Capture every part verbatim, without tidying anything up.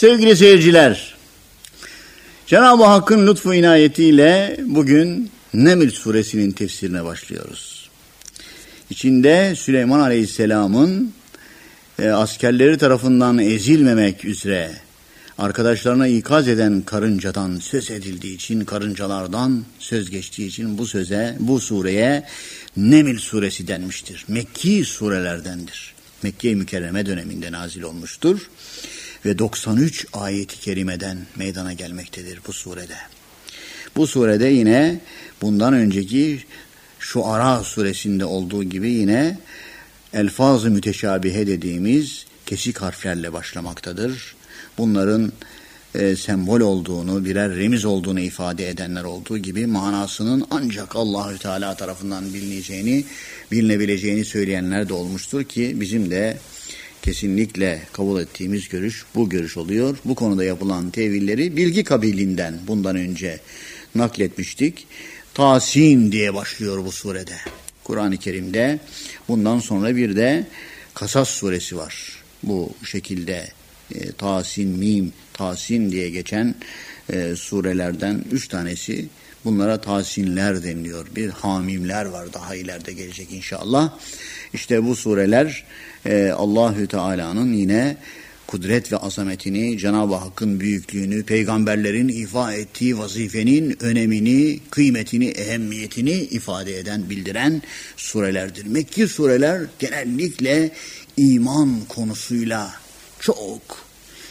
Sevgili seyirciler, Cenab-ı Hakk'ın lütfu inayetiyle bugün Neml suresinin tefsirine başlıyoruz. İçinde Süleyman Aleyhisselam'ın e, askerleri tarafından ezilmemek üzere arkadaşlarına ikaz eden karıncadan söz edildiği için, karıncalardan söz geçtiği için bu söze, bu sureye Neml suresi denmiştir. Mekki surelerdendir. Mekke-i Mükerreme döneminde nazil olmuştur. Ve doksan üç ayet-i kerimeden meydana gelmektedir bu surede. Bu surede yine bundan önceki Şuara suresinde olduğu gibi yine elfaz-ı müteşabihe dediğimiz kesik harflerle başlamaktadır. Bunların e, sembol olduğunu, birer remiz olduğunu ifade edenler olduğu gibi manasının ancak Allahü Teala tarafından bilineceğini, bilinebileceğini söyleyenler de olmuştur ki bizim de kesinlikle kabul ettiğimiz görüş bu görüş oluyor. Bu konuda yapılan tevilleri bilgi kabilinden bundan önce nakletmiştik. Tasin diye başlıyor bu surede. Kur'an-ı Kerim'de bundan sonra bir de Kasas suresi var. Bu şekilde e, Tasin, Mim, Tasin diye geçen e, surelerden üç tanesi. Bunlara tasinler deniliyor. Bir hamimler var, daha ileride gelecek inşallah. İşte bu sureler e, Allahü Teala'nın yine kudret ve azametini, Cenab-ı Hakk'ın büyüklüğünü, peygamberlerin ifa ettiği vazifenin önemini, kıymetini, ehemmiyetini ifade eden, bildiren surelerdir. Mekki sureler genellikle iman konusuyla çok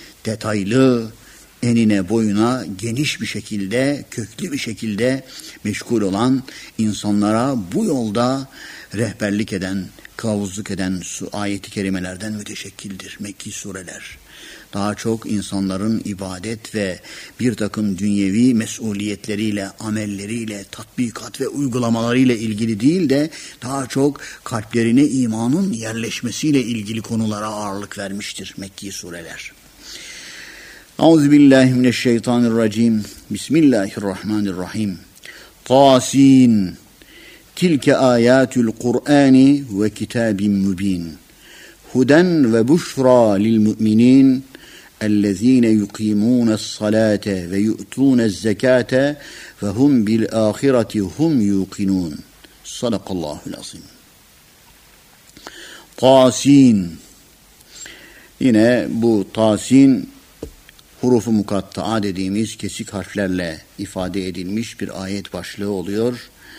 detaylı, enine boyuna geniş bir şekilde, köklü bir şekilde meşgul olan, insanlara bu yolda rehberlik eden, kılavuzluk eden su, ayet-i kerimelerden müteşekkildir Mekki sureler. Daha çok insanların ibadet ve bir takım dünyevi mesuliyetleriyle, amelleriyle, tatbikat ve uygulamalarıyla ilgili değil de daha çok kalplerine imanın yerleşmesiyle ilgili konulara ağırlık vermiştir Mekki sureler. Euzubillahimineşşeytanirracim. Bismillahirrahmanirrahim. Tasin. Tilke ayatul Kur'ani ve kitabin mübin. Huden ve buşra lil müminin. اَلَّذ۪ينَ يُقِيمُونَ الصَّلَاةَ وَيُؤْتُونَ الزَّكَاةَ وَهُمْ بِالْآخِرَةِ هُمْ يُوقِنُونَ. Sadakallahul azim. Tasin. Yine bu tasin hurufu mukatta'a dediğimiz kesik harflerle ifade edilmiş bir ayet başlığı oluyor.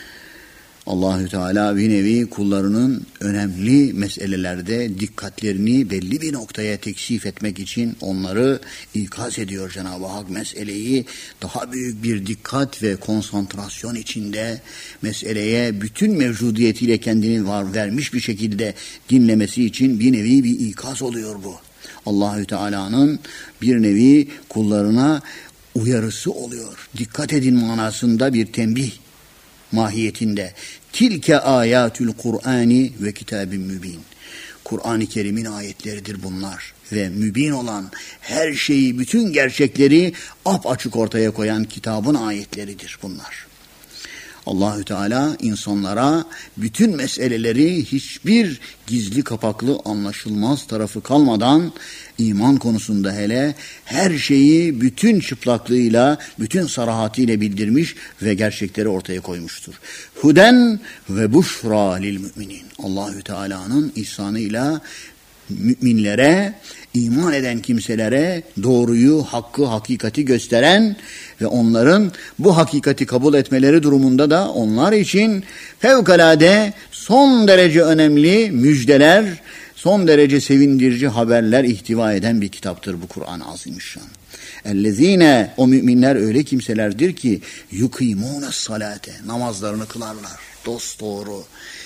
Allahü Teala bir nevi kullarının önemli meselelerde dikkatlerini belli bir noktaya teksif etmek için onları ikaz ediyor Cenab-ı Hak. Meseleyi daha büyük bir dikkat ve konsantrasyon içinde meseleye bütün mevcudiyetiyle kendini var vermiş bir şekilde dinlemesi için bir nevi bir ikaz oluyor bu. Allahü Teala'nın bir nevi kullarına uyarısı oluyor. Dikkat edin manasında bir tembih mahiyetinde. Tilke ayatul Kur'ani ve kitabin mübin. Kur'an-ı Kerim'in ayetleridir bunlar ve mübin olan her şeyi, bütün gerçekleri apaçık ortaya koyan kitabın ayetleridir bunlar. Allahü Teala insanlara bütün meseleleri hiçbir gizli kapaklı anlaşılmaz tarafı kalmadan iman konusunda hele her şeyi bütün çıplaklığıyla, bütün sarahatıyla bildirmiş ve gerçekleri ortaya koymuştur. Huden ve buşra lil müminin. Allahü Teala'nın ihsanıyla müminlere, iman eden kimselere doğruyu, hakkı, hakikati gösteren ve onların bu hakikati kabul etmeleri durumunda da onlar için fevkalade son derece önemli müjdeler, son derece sevindirici haberler ihtiva eden bir kitaptır bu Kur'an-ı Azimüşşan. Ellezine, o müminler öyle kimselerdir ki yukimûnes salate, namazlarını kılarlar dosdoğru.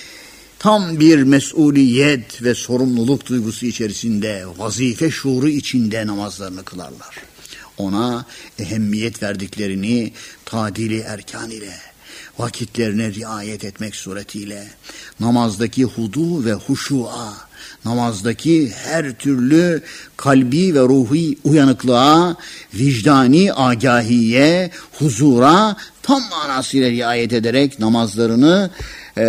Tam bir mesuliyet ve sorumluluk duygusu içerisinde, vazife şuuru içinde namazlarını kılarlar. Ona ehemmiyet verdiklerini tadili erkan ile, vakitlerine riayet etmek suretiyle, namazdaki hudu ve huşu'a, namazdaki her türlü kalbi ve ruhi uyanıklığa, vicdani agahiye, huzura tam manasıyla riayet ederek namazlarını e,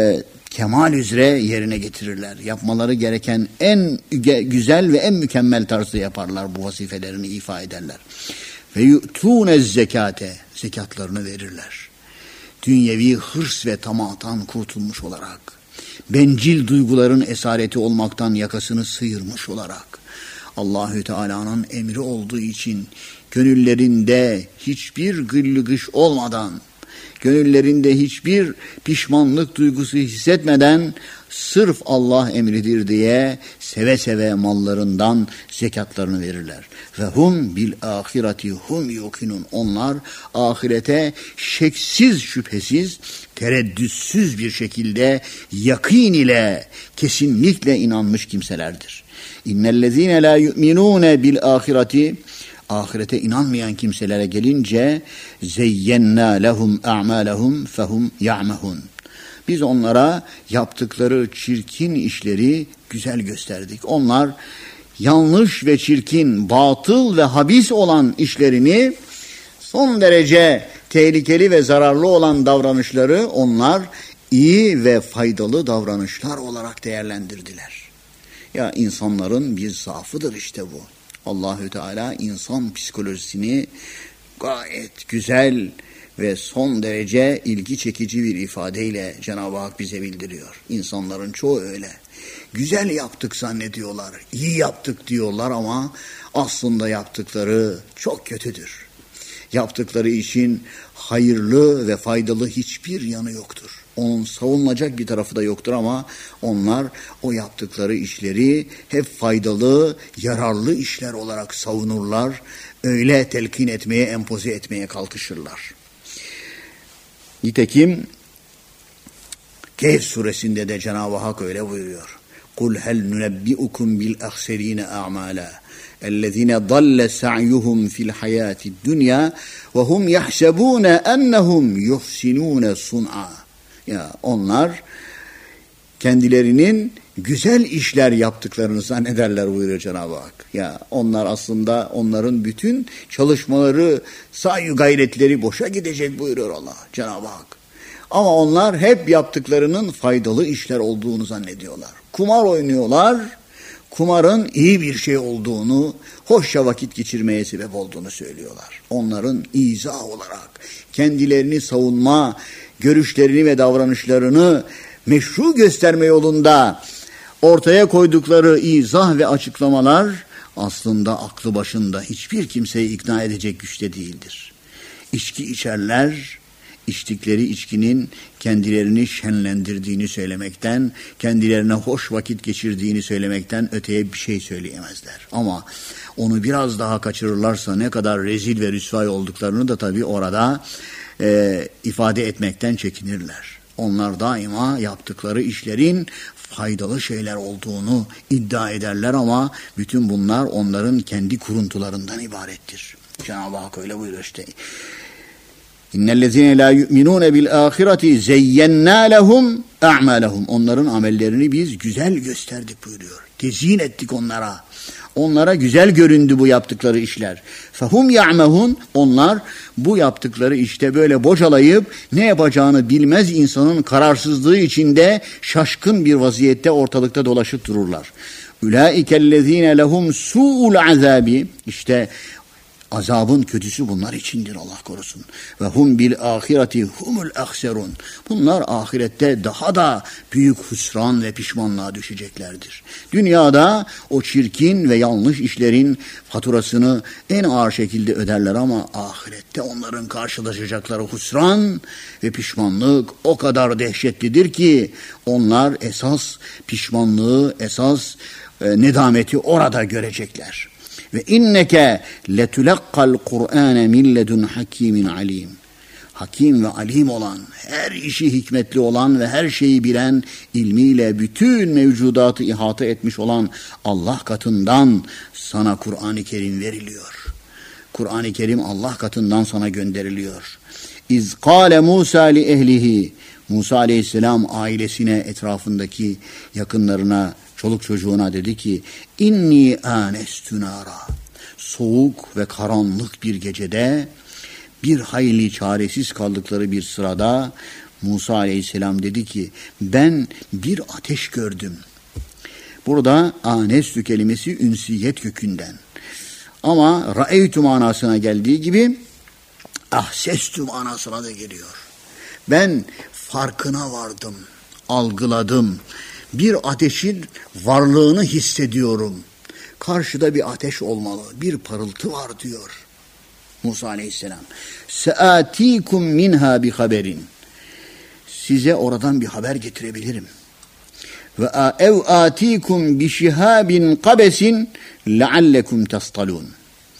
kemal üzere yerine getirirler. Yapmaları gereken en güzel ve en mükemmel tarzda yaparlar, bu vazifelerini ifa ederler. Ve yu'tûne zekate, zekatlarını verirler. Dünyevi hırs ve tamahtan kurtulmuş olarak, bencil duyguların esareti olmaktan yakasını sıyırmış olarak, Allahü Teala'nın emri olduğu için gönüllerinde hiçbir gıllı gış olmadan, gönüllerinde hiçbir pişmanlık duygusu hissetmeden, sırf Allah emridir diye seve seve mallarından zekatlarını verirler. Ve hum bil ahireti hum yukinun. Onlar ahirete şeksiz şüphesiz, tereddütsüz bir şekilde yakin ile kesinlikle inanmış kimselerdir. İnnellezîne lâ yu'minûne bil ahireti, ahirete inanmayan kimselere gelince zeyyennâ lehum a'mâlehum fehum ya'mehun. Biz onlara yaptıkları çirkin işleri güzel gösterdik. Onlar yanlış ve çirkin, batıl ve habis olan işlerini, son derece tehlikeli ve zararlı olan davranışları onlar iyi ve faydalı davranışlar olarak değerlendirdiler. Ya insanların bir zaafıdır işte bu. Allahü Teala insan psikolojisini gayet güzel ve son derece ilgi çekici bir ifadeyle Cenab-ı Hak bize bildiriyor. İnsanların çoğu öyle. Güzel yaptık zannediyorlar, iyi yaptık diyorlar ama aslında yaptıkları çok kötüdür. Yaptıkları işin hayırlı ve faydalı hiçbir yanı yoktur. Onun savunulacak bir tarafı da yoktur ama onlar o yaptıkları işleri hep faydalı, yararlı işler olarak savunurlar. Öyle telkin etmeye, empoze etmeye kalkışırlar. Nitekim Kehf suresinde de Cenab-ı Hak öyle buyuruyor. Kul hel nunebbi'ukum bil ahserine a'mala ellezine dalle sa'yuhum fil hayati dunya ve hum yahsebune ennehum yuhsinune sun'a. Ya onlar kendilerinin güzel işler yaptıklarını zannederler buyuruyor Cenab-ı Hak. Ya onlar aslında, onların bütün çalışmaları, sahi gayretleri boşa gidecek buyuruyor Allah, Cenab-ı Hak. Ama onlar hep yaptıklarının faydalı işler olduğunu zannediyorlar. Kumar oynuyorlar, kumarın iyi bir şey olduğunu, hoşça vakit geçirmeye sebep olduğunu söylüyorlar. Onların izah olarak kendilerini savunma, görüşlerini ve davranışlarını meşru gösterme yolunda ortaya koydukları izah ve açıklamalar aslında aklı başında hiçbir kimseyi ikna edecek güçte değildir. İçki içerler, içtikleri içkinin kendilerini şenlendirdiğini söylemekten, kendilerine hoş vakit geçirdiğini söylemekten öteye bir şey söyleyemezler. Ama onu biraz daha kaçırırlarsa ne kadar rezil ve rüsvay olduklarını da tabii orada e, ifade etmekten çekinirler. Onlar daima yaptıkları işlerin faydalı şeyler olduğunu iddia ederler ama bütün bunlar onların kendi kuruntularından ibarettir. Cenab-ı Hak öyle buyuruyor işte. İnnellezîne lâ yu'minûne bil âhireti zeyyennâ lehum a'mâlehum. Onların amellerini biz güzel gösterdik buyuruyor. Tezyin ettik onlara. Onlara güzel göründü bu yaptıkları işler. Fehum ya'mehun. Onlar bu yaptıkları işte böyle bocalayıp ne yapacağını bilmez insanın kararsızlığı içinde şaşkın bir vaziyette ortalıkta dolaşıp dururlar. Ulaikellezîne lehum su'ul azâbi. İşte azabın kötüsü bunlar içindir, Allah korusun. Ve hum bil ahireti humul ahserun. Bunlar ahirette daha da büyük hüsran ve pişmanlığa düşeceklerdir. Dünyada o çirkin ve yanlış işlerin faturasını en ağır şekilde öderler ama ahirette onların karşılaşacakları hüsran ve pişmanlık o kadar dehşetlidir ki onlar esas pişmanlığı, esas e, nedameti orada görecekler. Ve inneke letulakkal Kur'ane min ledun hakimin alim. Hakim ve alim olan, her işi hikmetli olan ve her şeyi bilen, ilmiyle bütün mevcudatı ihata etmiş olan Allah katından sana Kur'an-ı Kerim veriliyor. Kur'an-ı Kerim Allah katından sana gönderiliyor. İz kâle Musa li ehlihi. Musa aleyhisselam ailesine, etrafındaki yakınlarına, çoluk çocuğuna dedi ki inni anestü nara. Soğuk ve karanlık bir gecede bir hayli çaresiz kaldıkları bir sırada Musa aleyhisselam dedi ki ben bir ateş gördüm. Burada anestü kelimesi ünsiyet kökünden. Ama ra'eytu manasına geldiği gibi ahsestü manasına da geliyor. Ben farkına vardım, algıladım. Bir ateşin varlığını hissediyorum. Karşıda bir ateş olmalı, bir parıltı var diyor Musa aleyhisselam. Seatikum minha bi haberin. Size oradan bir haber getirebilirim. Ve ev atikum bi şihabin qabesin leallekum tastalun.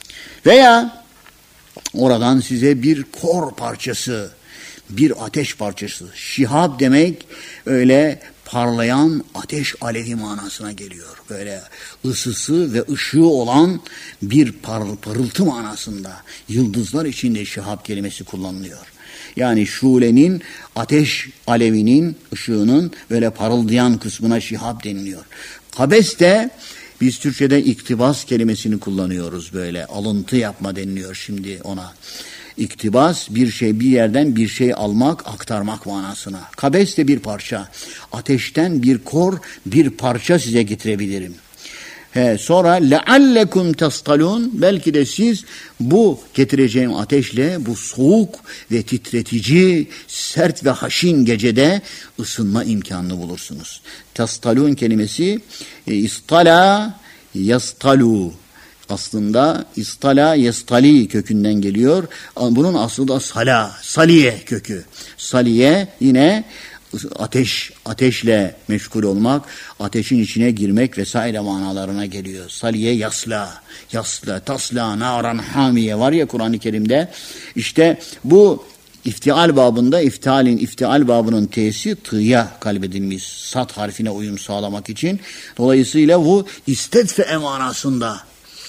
Veya oradan size bir kor parçası, bir ateş parçası. Şihab demek öyle parlayan ateş alevi manasına geliyor. Böyle ısısı ve ışığı olan bir par- parıltı manasında. Yıldızlar içinde şihab kelimesi kullanılıyor. Yani şulenin, ateş alevinin, ışığının böyle parıldayan kısmına şihab deniliyor. Kabes de biz Türkçe'de iktibas kelimesini kullanıyoruz böyle. Alıntı yapma deniliyor şimdi ona. İktibas bir şey, bir yerden bir şey almak, aktarmak manasına. Kabes de bir parça. Ateşten bir kor, bir parça size getirebilirim. He, sonra leallekum tastalun, belki de siz bu getireceğim ateşle bu soğuk ve titretici, sert ve haşin gecede ısınma imkanını bulursunuz. Tastalun kelimesi e, istala yastalu. Aslında istala yestali kökünden geliyor. Bunun aslı da sala, saliye kökü. Saliye yine ateş, ateşle meşgul olmak, ateşin içine girmek vesaire manalarına geliyor. Saliye yasla, yasla, tasla, naran hamiye var ya Kur'an-ı Kerim'de. İşte bu İftial babında, iftialin, iftial babının t'si t'ya kalbedilmiş. Sat harfine uyum sağlamak için. Dolayısıyla bu istedfe manasında.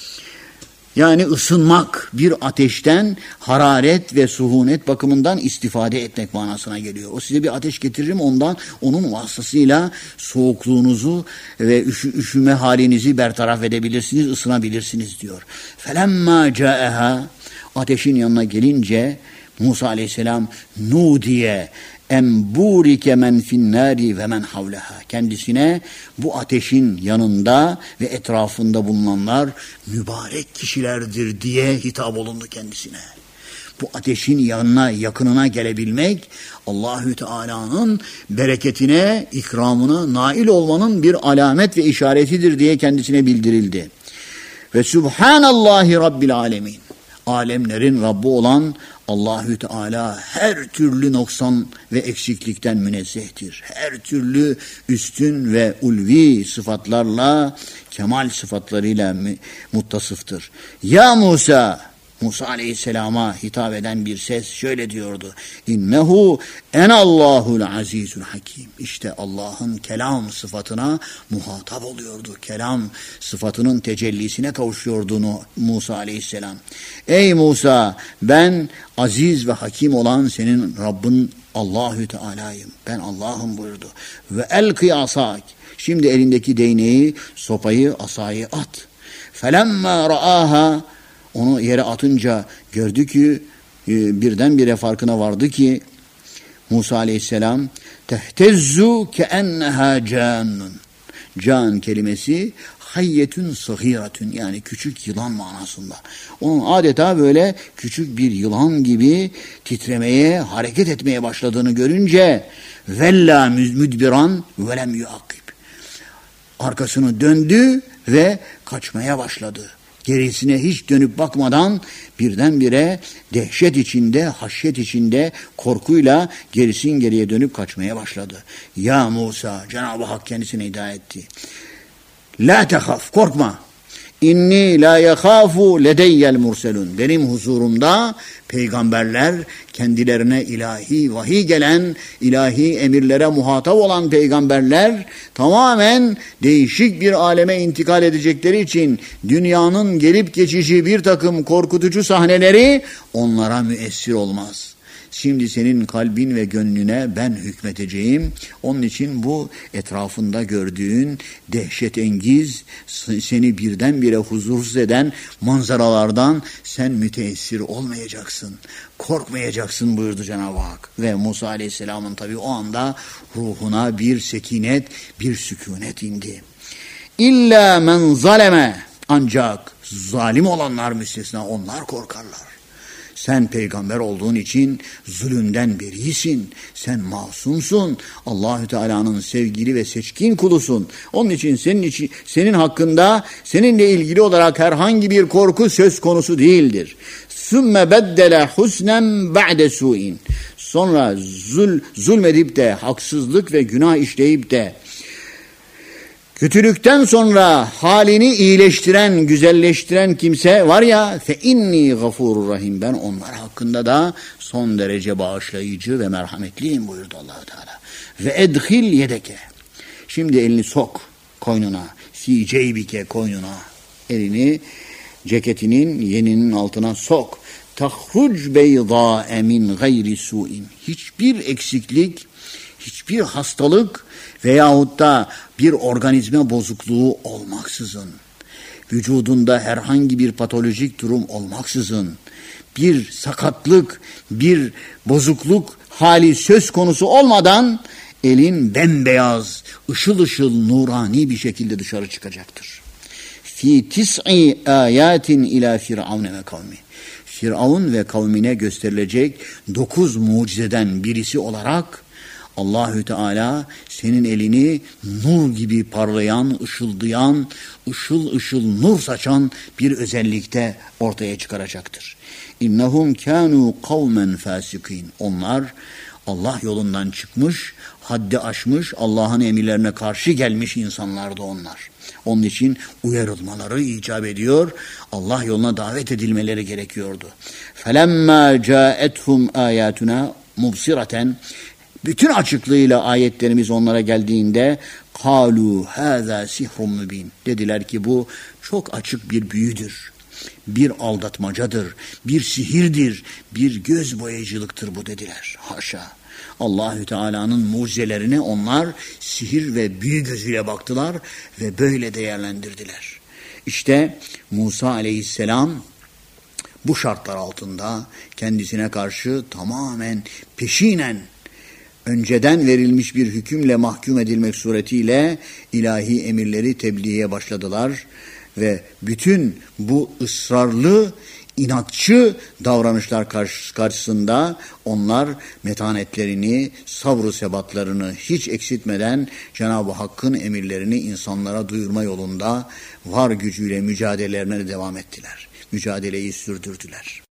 Yani ısınmak, bir ateşten hararet ve suhunet bakımından istifade etmek manasına geliyor. O size bir ateş getiririm, ondan onun vasıtasıyla soğukluğunuzu ve üşü, üşüme halinizi bertaraf edebilirsiniz, ısınabilirsiniz diyor. Felemma ca'eha, ateşin yanına gelince Musa aleyhisselam nudiye emburike men finnari ve men havleha, kendisine bu ateşin yanında ve etrafında bulunanlar mübarek kişilerdir diye hitap olundu kendisine. Bu ateşin yanına, yakınına gelebilmek Allahü Teala'nın bereketine, ikramına nail olmanın bir alamet ve işaretidir diye kendisine bildirildi. Ve Subhanallahi Rabbil Alemin, alemlerin Rabbi olan Allahü Teala her türlü noksan ve eksiklikten münezzehtir. Her türlü üstün ve ulvi sıfatlarla, kemal sıfatlarıyla muttasıftır. Ya Musa, Musa aleyhisselama hitap eden bir ses şöyle diyordu. İnnehu enallahul azizul hakim. İşte Allah'ın kelam sıfatına muhatap oluyordu. Kelam sıfatının tecellisine kavuşuyordu Musa aleyhisselam. Ey Musa, ben aziz ve hakim olan senin Rabbin Allahü Teala'yım. Ben Allah'ım buyurdu. Ve elki asak. Şimdi elindeki değneği, sopayı, asayı at. Felemma ra'aha, onu yere atınca gördü ki birdenbire farkına vardı ki Musa aleyhisselam tehtezzu keenneha cannun. Can kelimesi hayyetün sahiratün, yani küçük yılan manasında. Onun adeta böyle küçük bir yılan gibi titremeye, hareket etmeye başladığını görünce vella müdbiran velem yuakib. Arkasını döndü ve kaçmaya başladı. Gerisine hiç dönüp bakmadan birdenbire dehşet içinde, haşyet içinde, korkuyla gerisin geriye dönüp kaçmaya başladı. Ya Musa, Cenab-ı Hak kendisine hidayet etti. La tehaf, korkma. İnni la yekhafu ledeyyel murselun. Benim huzurumda peygamberler, kendilerine ilahi vahiy gelen, ilahi emirlere muhatap olan peygamberler tamamen değişik bir aleme intikal edecekleri için dünyanın gelip geçici bir takım korkutucu sahneleri onlara müessir olmaz. Şimdi senin kalbin ve gönlüne ben hükmeteceğim. Onun için bu etrafında gördüğün dehşetengiz, seni birdenbire huzursuz eden manzaralardan sen müteessir olmayacaksın. Korkmayacaksın buyurdu Cenab-ı Hak. Ve Musa Aleyhisselam'ın tabii o anda ruhuna bir sekinet, bir sükunet indi. İlla men zaleme, ancak zalim olanlar müstesna, onlar korkarlar. Sen peygamber olduğun için zulümden berisin. Sen masumsun. Allahü Teala'nın sevgili ve seçkin kulusun. Onun için senin için, senin hakkında seninle ilgili olarak herhangi bir korku söz konusu değildir. Sümme beddele husnen ba'de su'in. Sonra zul, zulmedip de haksızlık ve günah işleyip de kötülükten sonra halini iyileştiren, güzelleştiren kimse var ya, fe inni gafurur rahim, ben onlar hakkında da son derece bağışlayıcı ve merhametliyim buyurdu Allah-u Teala. Ve edhil yedeke, şimdi elini sok koynuna, fi ceybike, koynuna, elini ceketinin yeninin altına sok. Tahruc beydâe min gayri su'in, hiçbir eksiklik, hiçbir hastalık veyahut da bir organizma bozukluğu olmaksızın, vücudunda herhangi bir patolojik durum olmaksızın, bir sakatlık, bir bozukluk hali söz konusu olmadan elin bembeyaz, ışıl ışıl, nurani bir şekilde dışarı çıkacaktır. Fi tis'i ayatin ila firavne ve kavmi. Firavun ve kavmine gösterilecek dokuz mucizeden birisi olarak Allahü Teala senin elini nur gibi parlayan, ışıldayan, ışıl ışıl nur saçan bir özellikte ortaya çıkaracaktır. İnnehum kânû kavmen fâsikîn. Onlar Allah yolundan çıkmış, haddi aşmış, Allah'ın emirlerine karşı gelmiş insanlardı onlar. Onun için uyarılmaları icap ediyor, Allah yoluna davet edilmeleri gerekiyordu. فَلَمَّا جَاءَتْهُمْ آيَاتُنَا مُبْصِرَةً, bütün açıklığıyla ayetlerimiz onlara geldiğinde قَالُوا هَذَا سِحْرٌ مُبِينٌ, dediler ki bu çok açık bir büyüdür, bir aldatmacadır, bir sihirdir, bir göz boyayıcılıktır bu dediler. Haşa! Allahü Teala'nın mucizelerine onlar sihir ve büyü gözüyle baktılar ve böyle değerlendirdiler. İşte Musa Aleyhisselam bu şartlar altında kendisine karşı tamamen peşinen önceden verilmiş bir hükümle mahkum edilmek suretiyle ilahi emirleri tebliğe başladılar ve bütün bu ısrarlı, inatçı davranışlar karşısında onlar metanetlerini, sabrı sebatlarını hiç eksiltmeden Cenab-ı Hakk'ın emirlerini insanlara duyurma yolunda var gücüyle mücadelelerine devam ettiler. Mücadeleyi sürdürdüler.